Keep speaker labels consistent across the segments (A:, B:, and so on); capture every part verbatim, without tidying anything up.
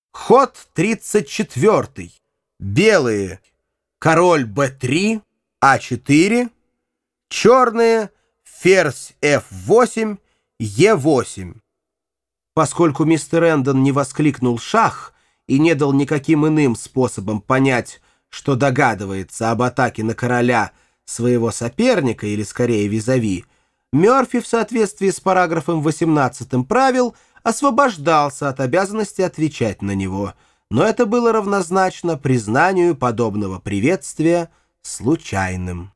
A: Ход тридцать четвертый. Белые. Король бэ три, а четыре. Черные. Ферзь эф восемь, е восемь. Поскольку мистер Эндон не воскликнул «шах» и не дал никаким иным способом понять, что догадывается об атаке на короля своего соперника, или скорее визави, Мёрфи в соответствии с параграфом восемнадцатым правил освобождался от обязанности отвечать на него, но это было равнозначно признанию подобного приветствия случайным.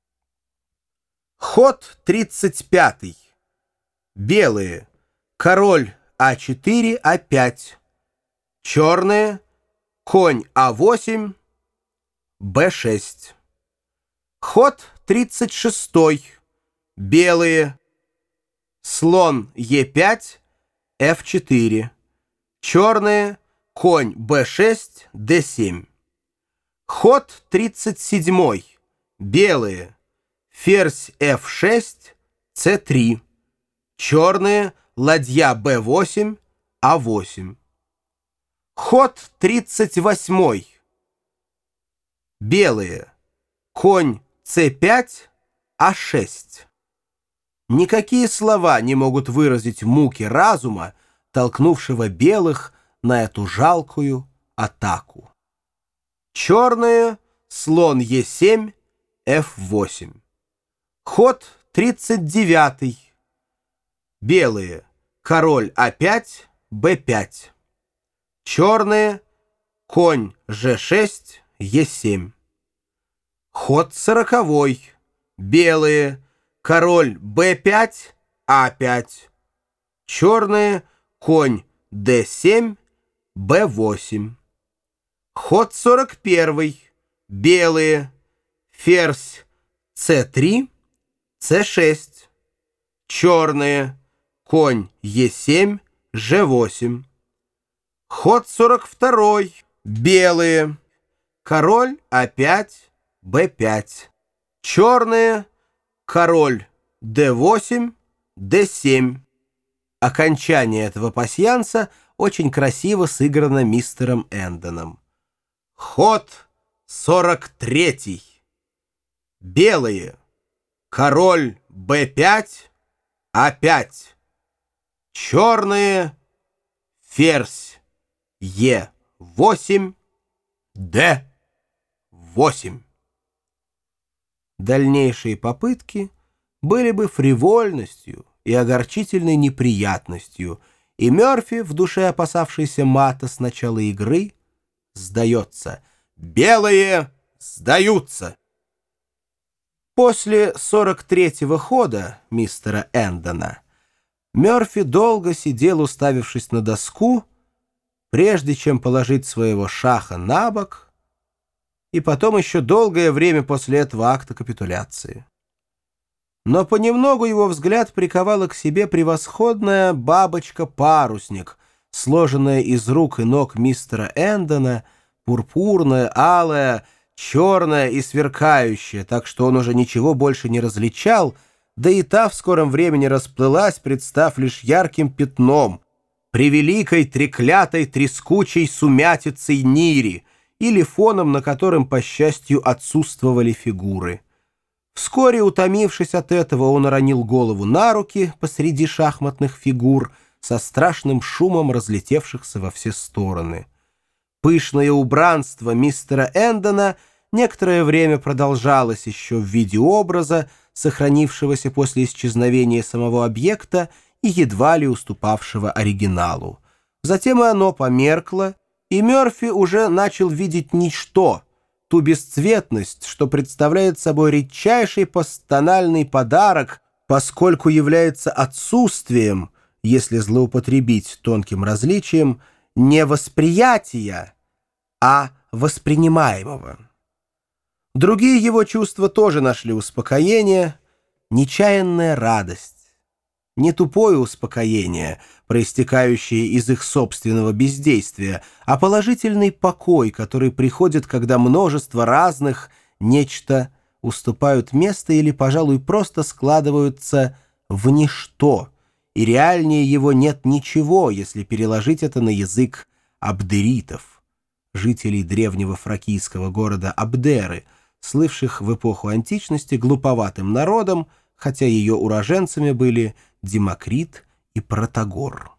A: Ход тридцать пятый. Белые. Король а четыре, а пять. Черные. Конь а восемь, бэ шесть. Ход тридцать шестой. Белые. Слон е пять, эф четыре. Черные. Конь бэ шесть, дэ семь. Ход тридцать седьмой. Белые. Ферзь эф шесть, цэ три. Черные. Ладья бэ восемь, а восемь. Ход тридцать восьмой. Белые. Конь цэ пять, а шесть. Никакие слова не могут выразить муки разума, толкнувшего белых на эту жалкую атаку. Черные. Слон е семь, эф восемь. Ход тридцать девятый. Белые. Король а пять, бэ пять. Черные. Конь же шесть, е семь. Ход сороковой. Белые. Король бэ пять, а пять. Черные. Конь дэ семь, бэ восемь. Ход сорок первый. Белые. Ферзь цэ три, цэ шесть. Черные. Конь е семь, же восемь. Ход сорок второй. Белые. Король а пять, бэ пять. Черные. Король дэ восемь, дэ семь. Окончание этого пасьянса очень красиво сыграно мистером Эндоном. Ход сорок третий. Белые. Король бэ пять, а пять. Черные. Ферзь е восемь, дэ восемь. Дальнейшие попытки были бы фривольностью и огорчительной неприятностью, и Мёрфи, в душе опасавшийся мата с начала игры, сдается. Белые сдаются. После сорок третьего хода мистера Эндона Мёрфи долго сидел, уставившись на доску, прежде чем положить своего шаха на бок, и потом еще долгое время после этого акта капитуляции. Но понемногу его взгляд приковала к себе превосходная бабочка-парусник, сложенная из рук и ног мистера Эндона, пурпурная, алая, черная и сверкающая, так что он уже ничего больше не различал, да и та в скором времени расплылась, представ лишь ярким пятном, превеликой треклятой трескучей сумятицей Нири, или фоном, на котором, по счастью, отсутствовали фигуры. Вскоре, утомившись от этого, он уронил голову на руки посреди шахматных фигур со страшным шумом разлетевшихся во все стороны. Пышное убранство мистера Эндона некоторое время продолжалось еще в виде образа, сохранившегося после исчезновения самого объекта и едва ли уступавшего оригиналу. Затем и оно померкло, и Мёрфи уже начал видеть ничто, ту бесцветность, что представляет собой редчайший пастональный подарок, поскольку является отсутствием, если злоупотребить тонким различием, не восприятия, а воспринимаемого. Другие его чувства тоже нашли успокоение, нечаянная радость. Не тупое успокоение, проистекающее из их собственного бездействия, а положительный покой, который приходит, когда множество разных нечто уступают место или, пожалуй, просто складываются в ничто, и реальнее его нет ничего, если переложить это на язык абдеритов, жителей древнего фракийского города Абдеры, слывших в эпоху античности глуповатым народом, хотя ее уроженцами были Демокрит и Протагор.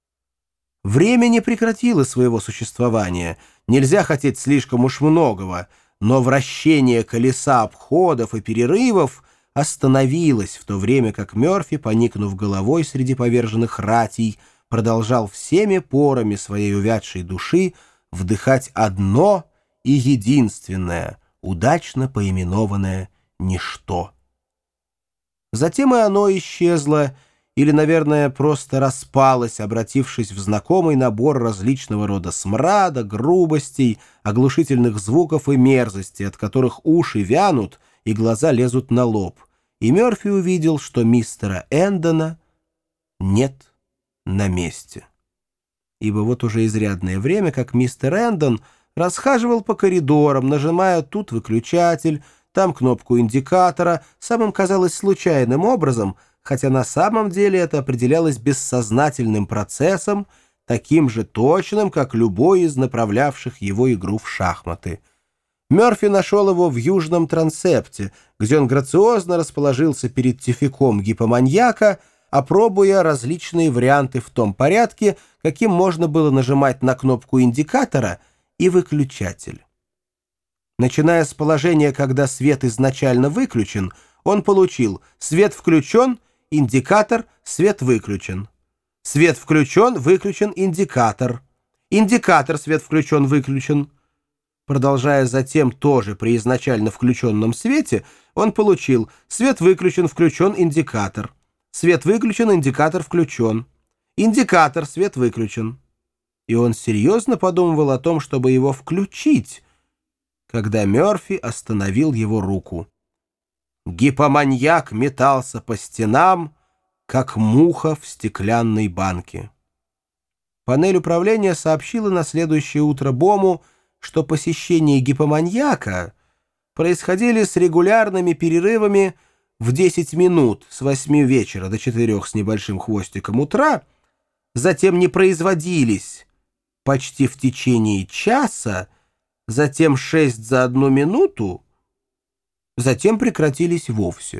A: Время не прекратило своего существования, нельзя хотеть слишком уж многого, но вращение колеса обходов и перерывов остановилось, в то время как Мёрфи, поникнув головой среди поверженных ратий, продолжал всеми порами своей увядшей души вдыхать одно и единственное, удачно поименованное «ничто». Затем и оно исчезло, или, наверное, просто распалось, обратившись в знакомый набор различного рода смрада, грубостей, оглушительных звуков и мерзостей, от которых уши вянут и глаза лезут на лоб. И Мёрфи увидел, что мистера Эндона нет на месте. Ибо вот уже изрядное время, как мистер Эндон расхаживал по коридорам, нажимая тут выключатель, там кнопку индикатора, самым, казалось, случайным образом, хотя на самом деле это определялось бессознательным процессом, таким же точным, как любой из направлявших его игру в шахматы. Мёрфи нашел его в южном трансепте, где он грациозно расположился перед тюфяком гипоманьяка, опробуя различные варианты в том порядке, каким можно было нажимать на кнопку индикатора и выключатель. Начиная с положения, когда свет изначально выключен, он получил «свет включен», «индикатор», «свет выключен». «Свет включен», «выключен», «индикатор». «Индикатор», «свет включен», «выключен». Продолжая затем тоже при изначально включенном свете, он получил «свет выключен», «включен», «индикатор». «Свет выключен», «индикатор включен». «Индикатор», «свет выключен». И он серьезно подумывал о том, чтобы его включить, когда Мёрфи остановил его руку. Гипоманьяк метался по стенам, как муха в стеклянной банке. Панель управления сообщила на следующее утро Бому, что посещения гипоманьяка происходили с регулярными перерывами в десять минут с восьми вечера до четырёх с небольшим хвостиком утра, затем не производились почти в течение часа, затем шесть за одну минуту, затем прекратились вовсе.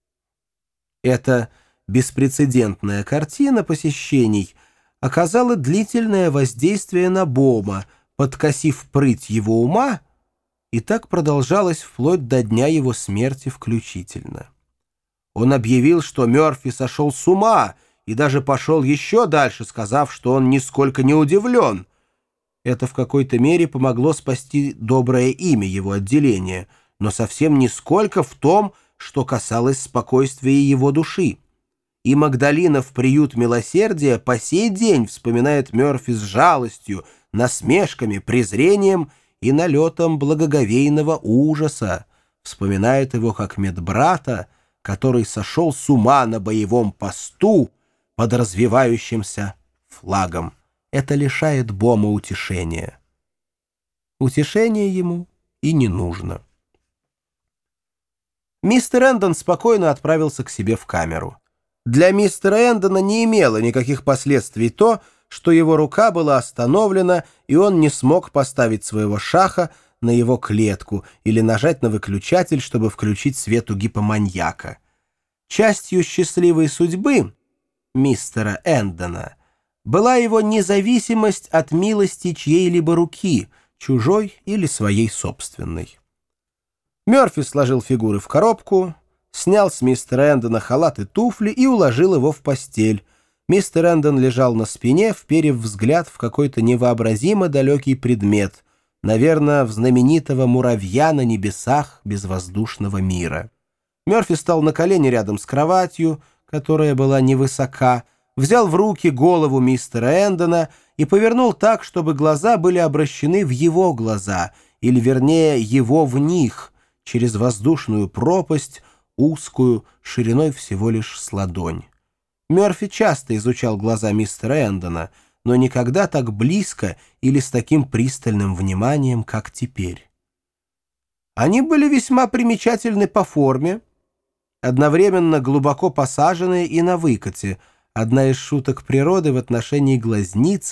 A: Эта беспрецедентная картина посещений оказала длительное воздействие на Бома, подкосив прыть его ума, и так продолжалось вплоть до дня его смерти включительно. Он объявил, что Мёрфи сошел с ума, и даже пошел еще дальше, сказав, что он нисколько не удивлен. Это в какой-то мере помогло спасти доброе имя его отделения, но совсем нисколько в том, что касалось спокойствия его души. И Магдалина в приют милосердия по сей день вспоминает Мёрфи с жалостью, насмешками, презрением и налетом благоговейного ужаса, вспоминает его как медбрата, который сошел с ума на боевом посту под развивающимся флагом. Это лишает Бома утешения. Утешение ему и не нужно. Мистер Эндон спокойно отправился к себе в камеру. Для мистера Эндона не имело никаких последствий то, что его рука была остановлена, и он не смог поставить своего шаха на его клетку или нажать на выключатель, чтобы включить свет у гипоманьяка. Частью счастливой судьбы мистера Эндона была его независимость от милости чьей-либо руки, чужой или своей собственной. Мёрфи сложил фигуры в коробку, снял с мистера Эндона халат и туфли и уложил его в постель. Мистер Эндон лежал на спине, вперев взгляд в какой-то невообразимо далекий предмет, наверное, в знаменитого муравья на небесах безвоздушного мира. Мёрфи стал на колени рядом с кроватью, которая была невысока, взял в руки голову мистера Эндона и повернул так, чтобы глаза были обращены в его глаза, или, вернее, его в них, через воздушную пропасть, узкую, шириной всего лишь с ладонь. Мёрфи часто изучал глаза мистера Эндона, но никогда так близко или с таким пристальным вниманием, как теперь. Они были весьма примечательны по форме, одновременно глубоко посаженные и на выкате, одна из шуток природы в отношении глазниц,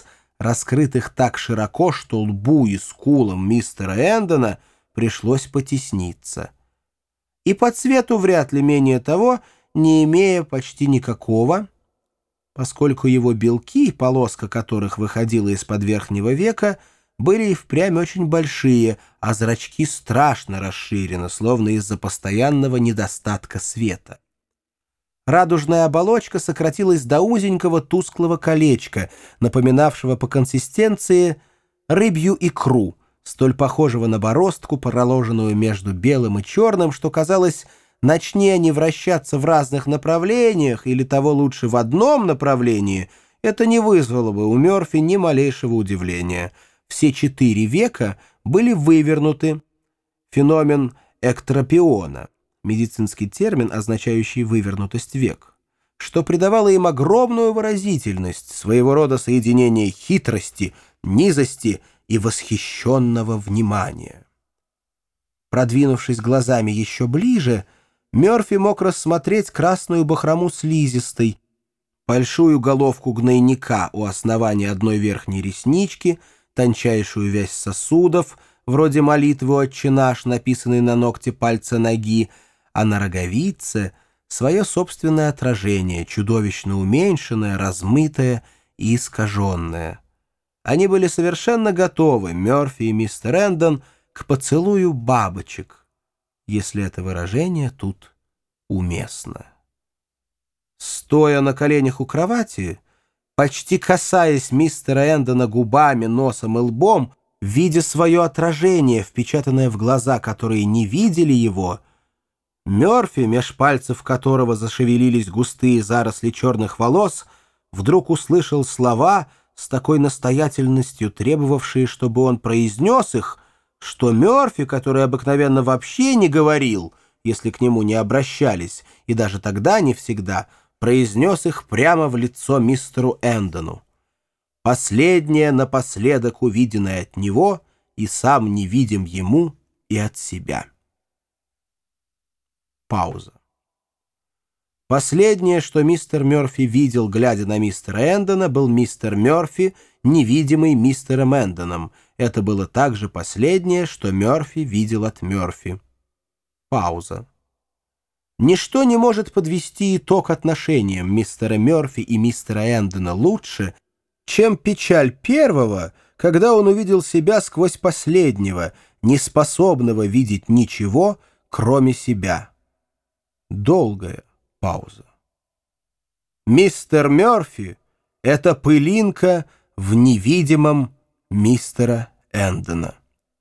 A: раскрытых так широко, что лбу и скулам мистера Эндона пришлось потесниться. И по цвету вряд ли менее того, не имея почти никакого, поскольку его белки, полоска которых выходила из-под верхнего века, были и впрямь очень большие, а зрачки страшно расширены, словно из-за постоянного недостатка света. Радужная оболочка сократилась до узенького тусклого колечка, напоминавшего по консистенции рыбью икру, столь похожего на бороздку, проложенную между белым и черным, что, казалось, начни они вращаться в разных направлениях, или того лучше в одном направлении, это не вызвало бы у Мёрфи ни малейшего удивления. Все четыре века были вывернуты. Феномен эктропиона, медицинский термин, означающий вывернутость век, что придавало им огромную выразительность, своего рода соединение хитрости, низости и восхищенного внимания. Продвинувшись глазами еще ближе, Мёрфи мог рассмотреть красную бахрому слизистой, большую головку гнойника у основания одной верхней реснички, тончайшую вязь сосудов, вроде молитвы «Отче наш», написанной на ногте пальца ноги, а на роговице свое собственное отражение, чудовищно уменьшенное, размытое и искаженное. Они были совершенно готовы, Мёрфи и мистер Эндон, к поцелую бабочек, если это выражение тут уместно. Стоя на коленях у кровати, почти касаясь мистера Эндона губами, носом и лбом, видя свое отражение, впечатанное в глаза, которые не видели его, Мёрфи, меж пальцев которого зашевелились густые заросли черных волос, вдруг услышал слова, с такой настоятельностью требовавшие, чтобы он произнес их, что Мёрфи, который обыкновенно вообще не говорил, если к нему не обращались, и даже тогда не всегда, произнес их прямо в лицо мистеру Эндону. Последнее напоследок увиденное от него, и сам не видим ему и от себя. Пауза. Последнее, что мистер Мёрфи видел, глядя на мистера Эндона, был мистер Мёрфи, невидимый мистером Эндоном. Это было также последнее, что Мёрфи видел от Мёрфи. Пауза. Ничто не может подвести итог отношениям мистера Мёрфи и мистера Эндона лучше, чем печаль первого, когда он увидел себя сквозь последнего, неспособного видеть ничего, кроме себя. Долгая пауза. Мистер Мёрфи — это пылинка в невидимом мистера Эндона.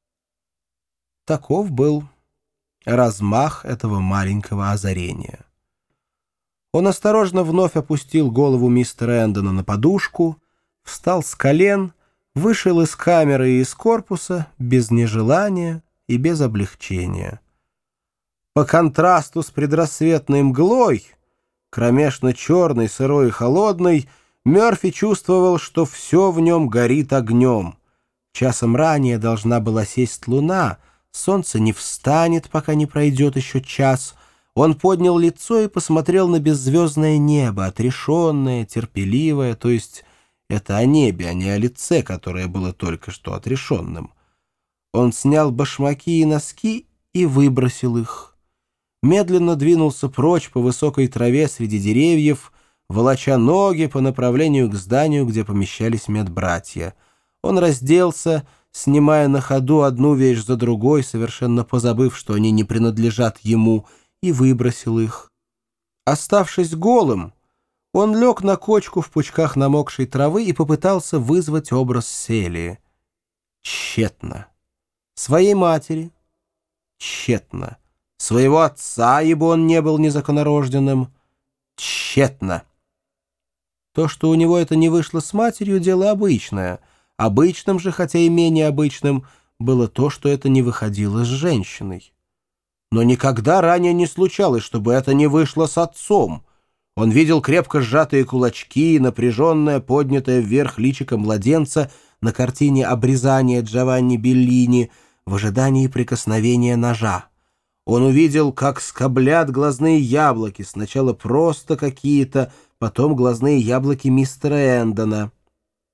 A: Таков был размах этого маленького озарения. Он осторожно вновь опустил голову мистера Эндона на подушку, встал с колен, вышел из камеры и из корпуса без нежелания и без облегчения. По контрасту с предрассветной мглой, кромешно черной, сырой и холодной, Мёрфи чувствовал, что все в нем горит огнем. Часом ранее должна была сесть луна, солнце не встанет, пока не пройдет еще час. Он поднял лицо и посмотрел на беззвездное небо, отрешенное, терпеливое, то есть это о небе, а не о лице, которое было только что отрешенным. Он снял башмаки и носки и выбросил их. Медленно двинулся прочь по высокой траве среди деревьев, волоча ноги по направлению к зданию, где помещались медбратья. Он разделся, снимая на ходу одну вещь за другой, совершенно позабыв, что они не принадлежат ему, и выбросил их. Оставшись голым, он лег на кочку в пучках намокшей травы и попытался вызвать образ Селии. Тщетно. Своей матери. Тщетно. Своего отца, ибо он не был незаконнорожденным. Тщетно. То, что у него это не вышло с матерью, дело обычное. Обычным же, хотя и менее обычным, было то, что это не выходило с женщиной. Но никогда ранее не случалось, чтобы это не вышло с отцом. Он видел крепко сжатые кулачки, напряженное, поднятое вверх личико младенца на картине «Обрезание» Джованни Беллини в ожидании прикосновения ножа. Он увидел, как скоблят глазные яблоки, сначала просто какие-то, потом глазные яблоки мистера Эндона.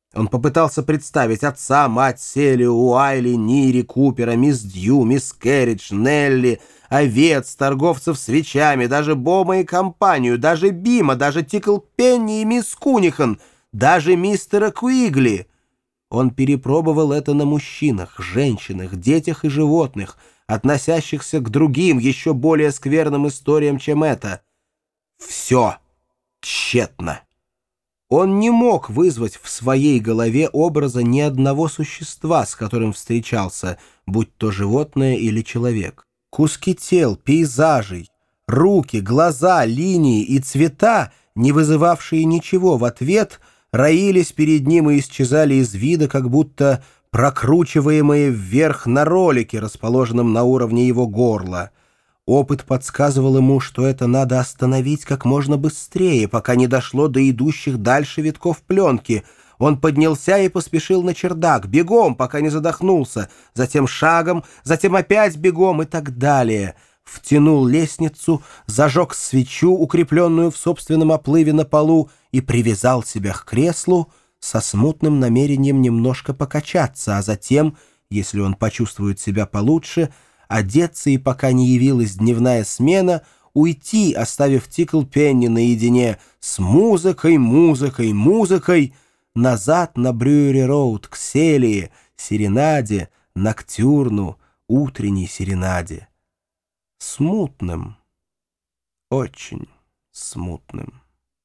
A: Он попытался представить отца, мать Селию, Уайли, Нири, Купера, мисс Дью, мисс Керридж, Нелли, овец, торговцев свечами, даже Бома и компанию, даже Бима, даже Тикл Пенни и мисс Кунихан, даже мистера Куигли. Он перепробовал это на мужчинах, женщинах, детях и животных, относящихся к другим, еще более скверным историям, чем это. Все тщетно. Он не мог вызвать в своей голове образа ни одного существа, с которым встречался, будь то животное или человек. Куски тел, пейзажей, руки, глаза, линии и цвета, не вызывавшие ничего в ответ, роились перед ним и исчезали из вида, как будто прокручиваемые вверх на ролике, расположенном на уровне его горла. Опыт подсказывал ему, что это надо остановить как можно быстрее, пока не дошло до идущих дальше витков пленки. Он поднялся и поспешил на чердак, бегом, пока не задохнулся, затем шагом, затем опять бегом и так далее. Втянул лестницу, зажег свечу, укрепленную в собственном оплыве на полу, и привязал себя к креслу со смутным намерением немножко покачаться, а затем, если он почувствует себя получше, одеться и, пока не явилась дневная смена, уйти, оставив Тикл Пенни наедине с музыкой, музыкой, музыкой, назад на Брюери-Роуд к Селии, серенаде, ноктюрну, утренней серенаде. Смутным, очень смутным.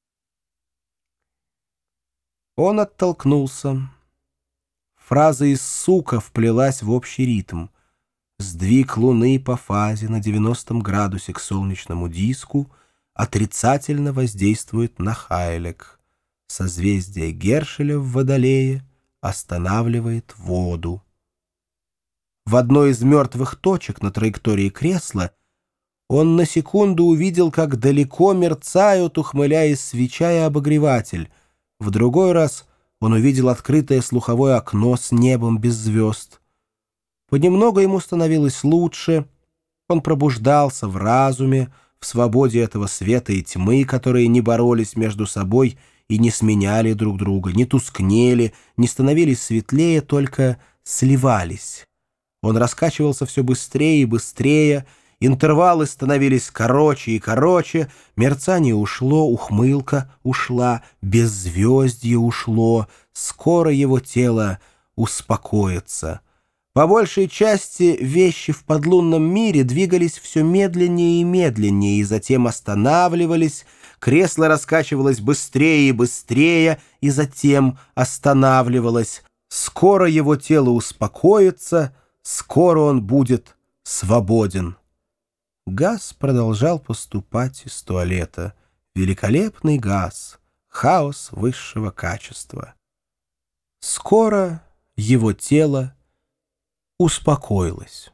A: Он оттолкнулся. Фраза из «сука» вплелась в общий ритм. Сдвиг Луны по фазе на девяностом градусе к солнечному диску отрицательно воздействует на Хайлек. Созвездие Гершеля в Водолее останавливает воду. В одной из мертвых точек на траектории кресла он на секунду увидел, как далеко мерцают, ухмыляясь, свеча и обогреватель. В другой раз он увидел открытое слуховое окно с небом без звезд. Понемногу ему становилось лучше. Он пробуждался в разуме, в свободе этого света и тьмы, которые не боролись между собой и не сменяли друг друга, не тускнели, не становились светлее, только сливались. Он раскачивался все быстрее и быстрее, интервалы становились короче и короче, мерцание ушло, ухмылка ушла, беззвездье ушло, скоро его тело успокоится. По большей части вещи в подлунном мире двигались все медленнее и медленнее, и затем останавливались, кресло раскачивалось быстрее и быстрее, и затем останавливалось. Скоро его тело успокоится, скоро он будет свободен. Газ продолжал поступать из туалета. Великолепный газ, хаос высшего качества. Скоро его тело успокоилось.